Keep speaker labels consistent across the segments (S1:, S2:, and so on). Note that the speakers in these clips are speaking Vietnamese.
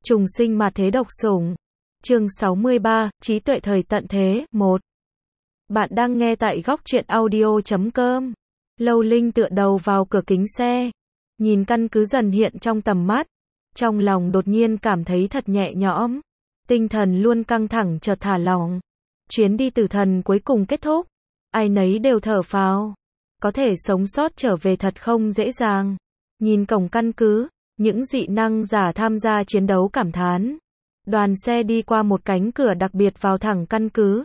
S1: Trùng sinh mà thế độc sủng. Chương 63, trí tuệ thời tận thế, 1. Bạn đang nghe tại góc truyện audio.com. Lâu Linh tựa đầu vào cửa kính xe, nhìn căn cứ dần hiện trong tầm mắt, trong lòng đột nhiên cảm thấy thật nhẹ nhõm, tinh thần luôn căng thẳng chợt thả lỏng. Chuyến đi tử thần cuối cùng kết thúc, ai nấy đều thở phào, có thể sống sót trở về thật không dễ dàng. Nhìn cổng căn cứ, những dị năng giả tham gia chiến đấu cảm thán. Đoàn xe đi qua một cánh cửa đặc biệt vào thẳng căn cứ.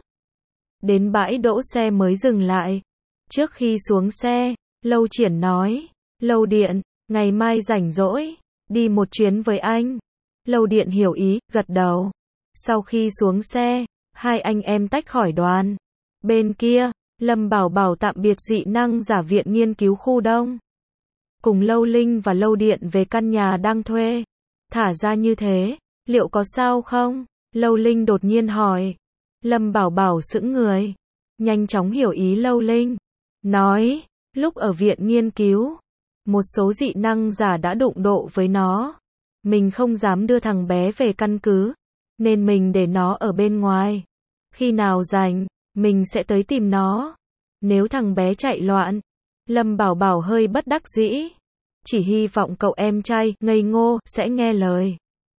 S1: Đến bãi đỗ xe mới dừng lại. Trước khi xuống xe, Lâu Triển nói, Lâu Điện, ngày mai rảnh rỗi, đi một chuyến với anh. Lâu Điện hiểu ý, gật đầu. Sau khi xuống xe, hai anh em tách khỏi đoàn. Bên kia, Lâm Bảo Bảo tạm biệt dị năng giả viện nghiên cứu khu Đông. Cùng Lâu Linh và Lâu Điện về căn nhà đang thuê. Thả ra như thế, liệu có sao không? Lâu Linh đột nhiên hỏi. Lâm Bảo Bảo sững người, nhanh chóng hiểu ý Lâu Linh. Nói, lúc ở viện nghiên cứu, một số dị năng giả đã đụng độ với nó. Mình không dám đưa thằng bé về căn cứ, nên mình để nó ở bên ngoài. Khi nào rảnh, mình sẽ tới tìm nó. Nếu thằng bé chạy loạn, Lâm Bảo Bảo hơi bất đắc dĩ. Chỉ hy vọng cậu em trai, ngây ngô, sẽ nghe lời.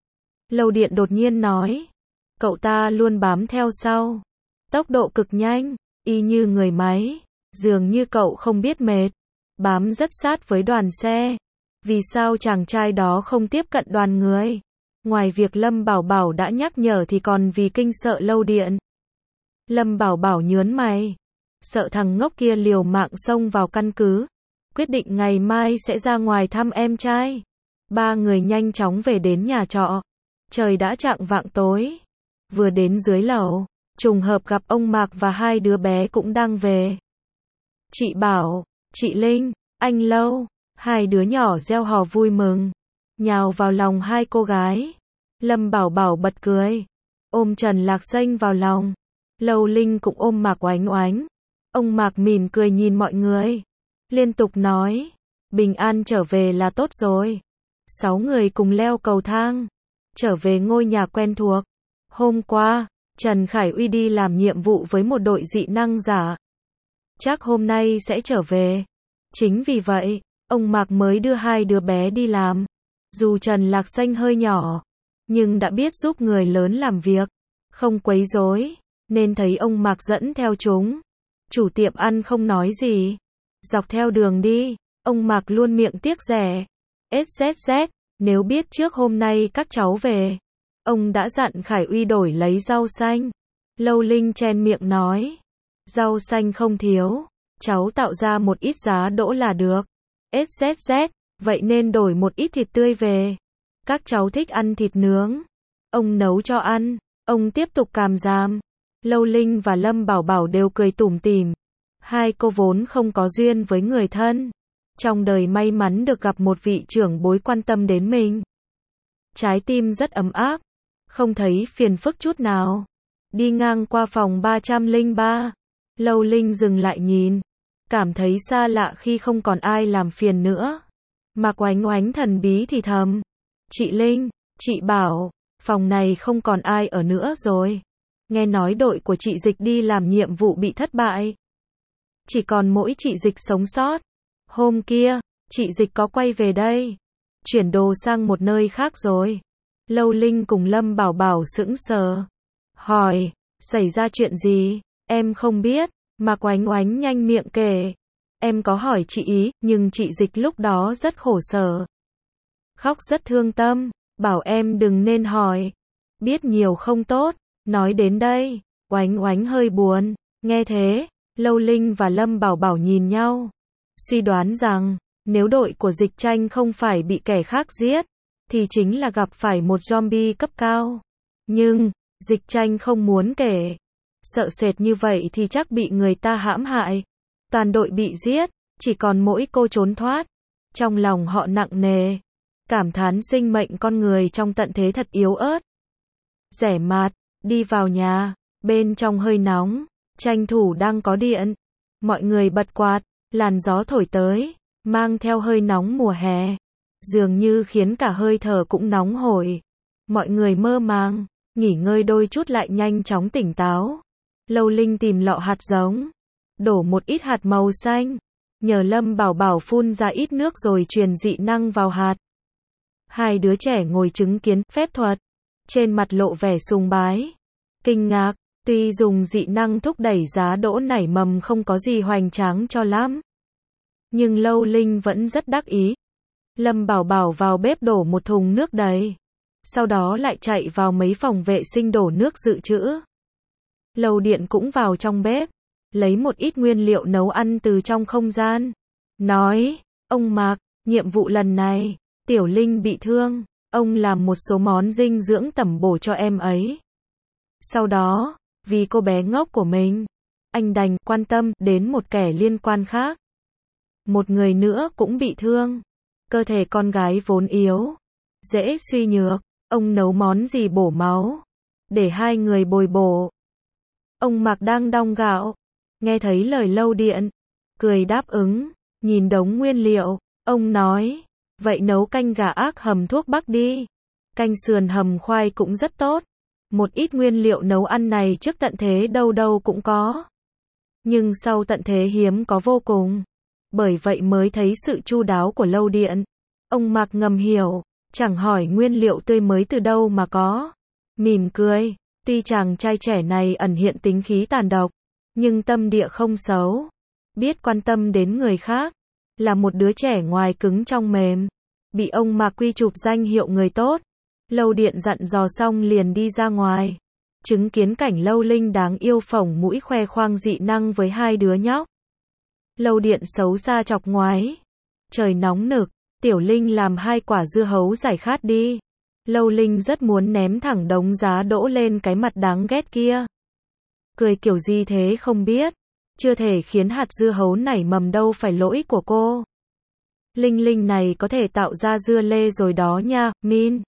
S1: Lâu Điện đột nhiên nói. Cậu ta luôn bám theo sau. Tốc độ cực nhanh, y như người máy. Dường như cậu không biết mệt. Bám rất sát với đoàn xe. Vì sao chàng trai đó không tiếp cận đoàn người? Ngoài việc Lâm Bảo Bảo đã nhắc nhở thì còn vì kinh sợ Lâu Điện. Lâm Bảo Bảo nhớn mày. Sợ thằng ngốc kia liều mạng xông vào căn cứ. Quyết định ngày mai sẽ ra ngoài thăm em trai. Ba người nhanh chóng về đến nhà trọ. Trời đã chạng vạng tối. Vừa đến dưới lầu, trùng hợp gặp ông Mạc và hai đứa bé cũng đang về. Chị Bảo, chị Linh, anh Lâu, hai đứa nhỏ reo hò vui mừng, nhào vào lòng hai cô gái. Lâm Bảo Bảo bật cười, ôm Trần Lạc Xanh vào lòng. Lâu Linh cũng ôm Mạc Oánh Oánh. Ông Mạc mỉm cười nhìn mọi người, liên tục nói, bình an trở về là tốt rồi. 6 người cùng leo cầu thang, trở về ngôi nhà quen thuộc. Hôm qua, Trần Khải Uy đi làm nhiệm vụ với một đội dị năng giả. Chắc hôm nay sẽ trở về. Chính vì vậy, ông Mạc mới đưa hai đứa bé đi làm. Dù Trần Lạc Xanh hơi nhỏ, nhưng đã biết giúp người lớn làm việc, không quấy rối, nên thấy ông Mạc dẫn theo chúng. Chủ tiệm ăn không nói gì. Dọc theo đường đi, ông Mạc luôn miệng tiếc rẻ. SZZ, nếu biết trước hôm nay các cháu về, ông đã dặn Khải Uy đổi lấy rau xanh. Lâu Linh chen miệng nói. Rau xanh không thiếu, cháu tạo ra một ít giá đỗ là được. SZZ, vậy nên đổi một ít thịt tươi về. Các cháu thích ăn thịt nướng. Ông nấu cho ăn, ông tiếp tục càm ràm. Lâu Linh và Lâm Bảo Bảo đều cười tủm tỉm. Hai cô vốn không có duyên với người thân. Trong đời may mắn được gặp một vị trưởng bối quan tâm đến mình. Trái tim rất ấm áp, không thấy phiền phức chút nào. Đi ngang qua phòng 303, Lâu Linh dừng lại nhìn, cảm thấy xa lạ khi không còn ai làm phiền nữa. Mạc Oánh Oánh thần bí thì thầm, chị Linh, chị Bảo, phòng này không còn ai ở nữa rồi. Nghe nói đội của chị Dịch đi làm nhiệm vụ bị thất bại. Chỉ còn mỗi chị Dịch sống sót. Hôm kia, chị Dịch có quay về đây, chuyển đồ sang một nơi khác rồi. Lâu Linh cùng Lâm Bảo Bảo sững sờ, hỏi, xảy ra chuyện gì? Em không biết. Mạc Oánh Oánh nhanh miệng kể. Em có hỏi chị ý, nhưng chị Dịch lúc đó rất khổ sở, khóc rất thương tâm, bảo em đừng nên hỏi, biết nhiều không tốt. Nói đến đây, Oánh Oánh hơi buồn. Nghe thế, Lâu Linh và Lâm Bảo Bảo nhìn nhau, suy đoán rằng, nếu đội của Dịch Tranh không phải bị kẻ khác giết, thì chính là gặp phải một zombie cấp cao. Nhưng, Dịch Tranh không muốn kể. Sợ sệt như vậy thì chắc bị người ta hãm hại. Toàn đội bị giết, chỉ còn mỗi cô trốn thoát. Trong lòng họ nặng nề, cảm thán sinh mệnh con người trong tận thế thật yếu ớt. Rẻ mạt, đi vào nhà, bên trong hơi nóng, tranh thủ đang có điện. Mọi người bật quạt, làn gió thổi tới, mang theo hơi nóng mùa hè. Dường như khiến cả hơi thở cũng nóng hổi. Mọi người mơ màng, nghỉ ngơi đôi chút lại nhanh chóng tỉnh táo. Lâu Linh tìm lọ hạt giống, đổ một ít hạt màu xanh, nhờ Lâm Bảo Bảo phun ra ít nước rồi truyền dị năng vào hạt. Hai đứa trẻ ngồi chứng kiến phép thuật, trên mặt lộ vẻ sùng bái, kinh ngạc, tuy dùng dị năng thúc đẩy giá đỗ nảy mầm không có gì hoành tráng cho lắm. Nhưng Lâu Linh vẫn rất đắc ý. Lâm Bảo Bảo vào bếp đổ một thùng nước đầy, sau đó lại chạy vào mấy phòng vệ sinh đổ nước dự trữ. Lâu Điện cũng vào trong bếp, lấy một ít nguyên liệu nấu ăn từ trong không gian. Nói, ông Mạc, nhiệm vụ lần này, Tiểu Linh bị thương, ông làm một số món dinh dưỡng tẩm bổ cho em ấy. Sau đó, vì cô bé ngốc của mình, anh đành quan tâm đến một kẻ liên quan khác. Một người nữa cũng bị thương. Cơ thể con gái vốn yếu, dễ suy nhược, ông nấu món gì bổ máu, để hai người bồi bổ. Ông Mạc đang đong gạo, nghe thấy lời Lâu Điện, cười đáp ứng, nhìn đống nguyên liệu, ông nói, vậy nấu canh gà ác hầm thuốc bắc đi. Canh sườn hầm khoai cũng rất tốt. Một ít nguyên liệu nấu ăn này trước tận thế đâu đâu cũng có. Nhưng sau tận thế hiếm có vô cùng. Bởi vậy mới thấy sự chu đáo của Lâu Điện. Ông Mạc ngầm hiểu, chẳng hỏi nguyên liệu tươi mới từ đâu mà có. Mỉm cười, tuy chàng trai trẻ này ẩn hiện tính khí tàn độc, nhưng tâm địa không xấu. Biết quan tâm đến người khác, là một đứa trẻ ngoài cứng trong mềm. Bị ông Mạc quy chụp danh hiệu người tốt. Lâu Điện dặn dò xong liền đi ra ngoài. Chứng kiến cảnh Lâu Linh đáng yêu phổng mũi khoe khoang dị năng với hai đứa nhóc. Lâu Điện xấu xa chọc ngoái. Trời nóng nực, Tiểu Linh làm 2 quả dưa hấu giải khát đi. Lâu Linh rất muốn ném thẳng đống giá đỗ lên cái mặt đáng ghét kia. Cười kiểu gì thế không biết. Chưa thể khiến hạt dưa hấu nảy mầm đâu phải lỗi của cô. Linh Linh này có thể tạo ra dưa lê rồi đó nha, Min.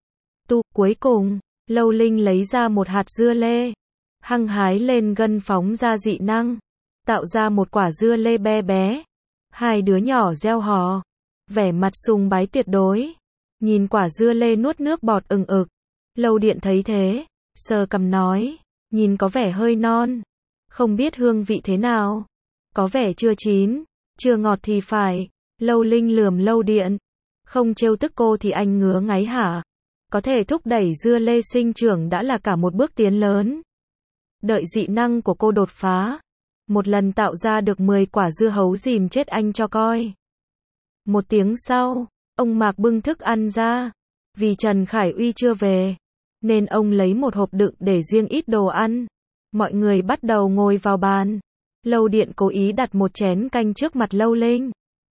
S1: Cuối cùng, Lâu Linh lấy ra một hạt dưa lê. Hăng hái lên gân phóng ra dị năng. Tạo ra một quả dưa lê bé bé. Hai đứa nhỏ reo hò. Vẻ mặt sùng bái tuyệt đối. Nhìn quả dưa lê nuốt nước bọt ừng ực. Lâu Điện thấy thế, sờ cằm nói, nhìn có vẻ hơi non. Không biết hương vị thế nào. Có vẻ chưa chín, chưa ngọt thì phải. Lâu Linh lườm Lâu Điện. Không trêu tức cô thì anh ngứa ngáy hả? Có thể thúc đẩy dưa lê sinh trưởng đã là cả một bước tiến lớn. Đợi dị năng của cô đột phá. Một lần tạo ra được 10 quả dưa hấu dìm chết anh cho coi. Một tiếng sau, ông Mạc bưng thức ăn ra. Vì Trần Khải Uy chưa về, nên ông lấy một hộp đựng để riêng ít đồ ăn. Mọi người bắt đầu ngồi vào bàn. Lâu Điện cố ý đặt một chén canh trước mặt Lâu Linh.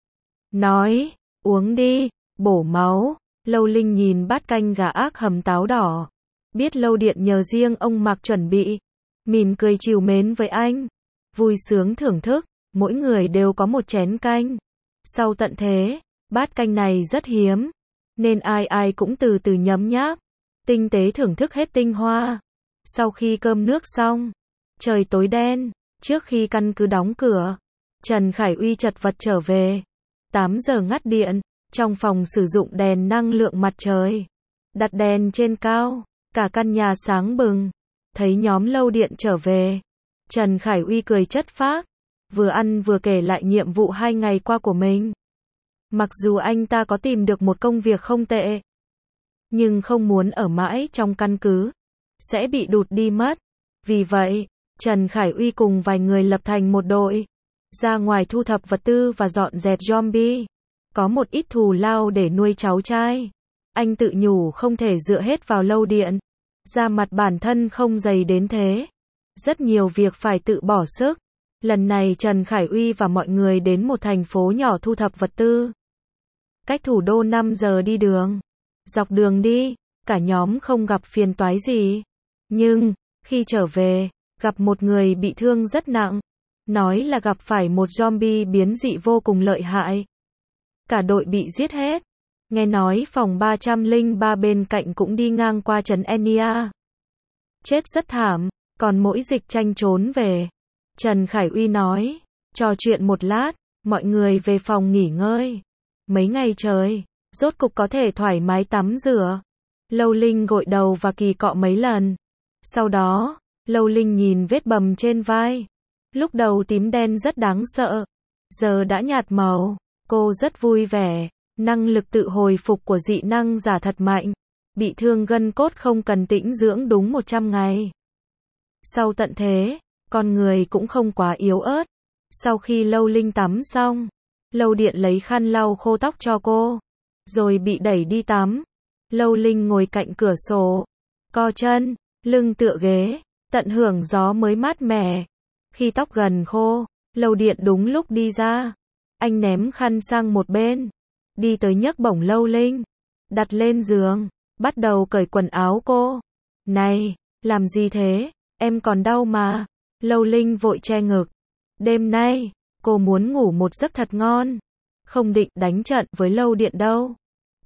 S1: Nói, uống đi, bổ máu. Lâu Linh nhìn bát canh gà ác hầm táo đỏ. Biết Lâu Điện nhờ riêng ông Mạc chuẩn bị. Mỉm cười trìu mến với anh. Vui sướng thưởng thức, mỗi người đều có một chén canh. Sau tận thế, bát canh này rất hiếm. Nên ai ai cũng từ từ nhấm nháp. Tinh tế thưởng thức hết tinh hoa. Sau khi cơm nước xong, trời tối đen. Trước khi căn cứ đóng cửa, Trần Khải Uy chật vật trở về. 8 giờ ngắt điện. Trong phòng sử dụng đèn năng lượng mặt trời. Đặt đèn trên cao. Cả căn nhà sáng bừng. Thấy nhóm Lâu Điện trở về. Trần Khải Uy cười chất phác. Vừa ăn vừa kể lại nhiệm vụ 2 ngày qua của mình. Mặc dù anh ta có tìm được một công việc không tệ. Nhưng không muốn ở mãi trong căn cứ. Sẽ bị đụt đi mất. Vì vậy, Trần Khải Uy cùng vài người lập thành một đội. Ra ngoài thu thập vật tư và dọn dẹp zombie. Có một ít thù lao để nuôi cháu trai. Anh tự nhủ không thể dựa hết vào Lâu Điện. Da mặt bản thân không dày đến thế. Rất nhiều việc phải tự bỏ sức. Lần này Trần Khải Uy và mọi người đến một thành phố nhỏ thu thập vật tư. Cách thủ đô 5 giờ đi đường. Dọc đường đi, cả nhóm không gặp phiền toái gì. Nhưng, khi trở về, gặp một người bị thương rất nặng. Nói là gặp phải một zombie biến dị vô cùng lợi hại. Cả đội bị giết hết. Nghe nói phòng 303 bên cạnh cũng đi ngang qua trấn Enia. Chết rất thảm, còn mỗi Dịch Tranh trốn về. Trần Khải Uy nói, trò chuyện một lát, mọi người về phòng nghỉ ngơi. Mấy ngày trời, rốt cục có thể thoải mái tắm rửa. Lâu Linh gội đầu và kỳ cọ mấy lần. Sau đó, Lâu Linh nhìn vết bầm trên vai. Lúc đầu tím đen rất đáng sợ, giờ đã nhạt màu. Cô rất vui vẻ. Năng lực tự hồi phục của dị năng giả thật mạnh. Bị thương gân cốt không cần tĩnh dưỡng đúng 100 ngày. Sau tận thế, con người cũng không quá yếu ớt. Sau khi Lâu Linh tắm xong, Lâu Điện lấy khăn lau khô tóc cho cô, rồi bị đẩy đi tắm. Lâu Linh ngồi cạnh cửa sổ, co chân, lưng tựa ghế, tận hưởng gió mới mát mẻ. Khi tóc gần khô, Lâu Điện đúng lúc đi ra. Anh ném khăn sang một bên, đi tới nhấc bổng Lâu Linh, đặt lên giường, bắt đầu cởi quần áo cô. Này, làm gì thế? Em còn đau mà. Lâu Linh vội che ngực. Đêm nay, cô muốn ngủ một giấc thật ngon. Không định đánh trận với Lâu Điện đâu.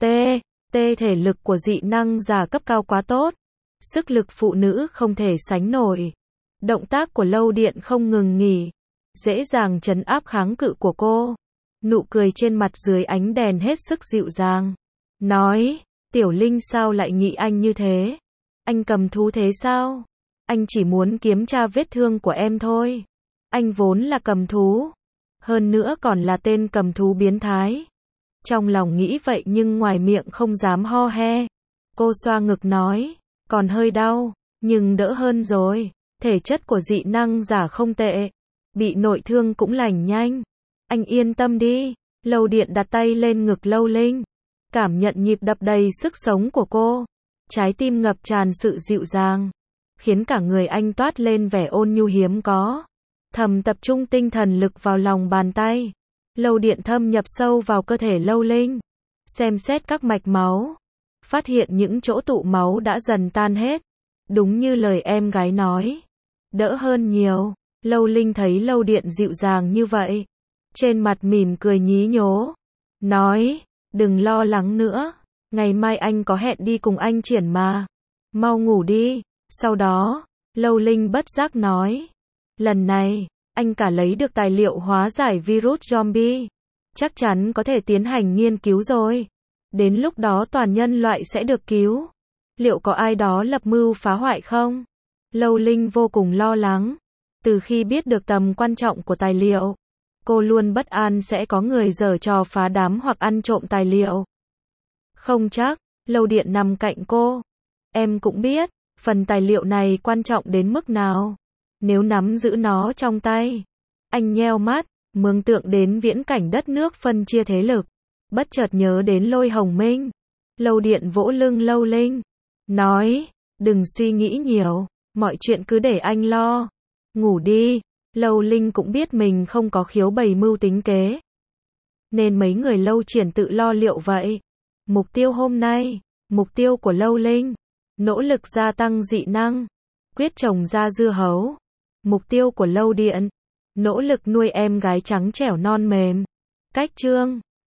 S1: Thể lực của dị năng giả cấp cao quá tốt. Sức lực phụ nữ không thể sánh nổi. Động tác của Lâu Điện không ngừng nghỉ, dễ dàng trấn áp kháng cự của cô. Nụ cười trên mặt dưới ánh đèn hết sức dịu dàng. Nói, Tiểu Linh sao lại nghĩ anh như thế? Anh cầm thú thế sao? Anh chỉ muốn kiểm tra vết thương của em thôi. Anh vốn là cầm thú. Hơn nữa còn là tên cầm thú biến thái. Trong lòng nghĩ vậy nhưng ngoài miệng không dám ho he. Cô xoa ngực nói, còn hơi đau, nhưng đỡ hơn rồi. Thể chất của dị năng giả không tệ. Bị nội thương cũng lành nhanh. Anh yên tâm đi. Lâu Điện đặt tay lên ngực Lâu Linh, cảm nhận nhịp đập đầy sức sống của cô. Trái tim ngập tràn sự dịu dàng, khiến cả người anh toát lên vẻ ôn nhu hiếm có. Thầm tập trung tinh thần lực vào lòng bàn tay. Lâu Điện thâm nhập sâu vào cơ thể Lâu Linh, xem xét các mạch máu, phát hiện những chỗ tụ máu đã dần tan hết. Đúng như lời em gái nói, đỡ hơn nhiều. Lâu Linh thấy Lâu Điện dịu dàng như vậy, trên mặt mỉm cười nhí nhố, nói, đừng lo lắng nữa, ngày mai anh có hẹn đi cùng anh Triển mà. Mau ngủ đi. Sau đó, Lâu Linh bất giác nói, lần này, anh cả lấy được tài liệu hóa giải virus zombie. Chắc chắn có thể tiến hành nghiên cứu rồi. Đến lúc đó toàn nhân loại sẽ được cứu. Liệu có ai đó lập mưu phá hoại không? Lâu Linh vô cùng lo lắng. Từ khi biết được tầm quan trọng của tài liệu, cô luôn bất an sẽ có người giở trò phá đám hoặc ăn trộm tài liệu. Không chắc. Lâu Điện nằm cạnh cô. Em cũng biết, phần tài liệu này quan trọng đến mức nào. Nếu nắm giữ nó trong tay. Anh nheo mắt, mường tượng đến viễn cảnh đất nước phân chia thế lực. Bất chợt nhớ đến Lôi Hồng Minh. Lâu Điện vỗ lưng Lâu Linh, nói, đừng suy nghĩ nhiều, mọi chuyện cứ để anh lo. Ngủ đi. Lâu Linh cũng biết mình không có khiếu bày mưu tính kế, nên mấy người Lâu Triển tự lo liệu vậy. Mục tiêu hôm nay, mục tiêu của Lâu Linh, nỗ lực gia tăng dị năng, quyết trồng ra dưa hấu. Mục tiêu của Lâu Điện, nỗ lực nuôi em gái trắng trẻo non mềm. Cách chương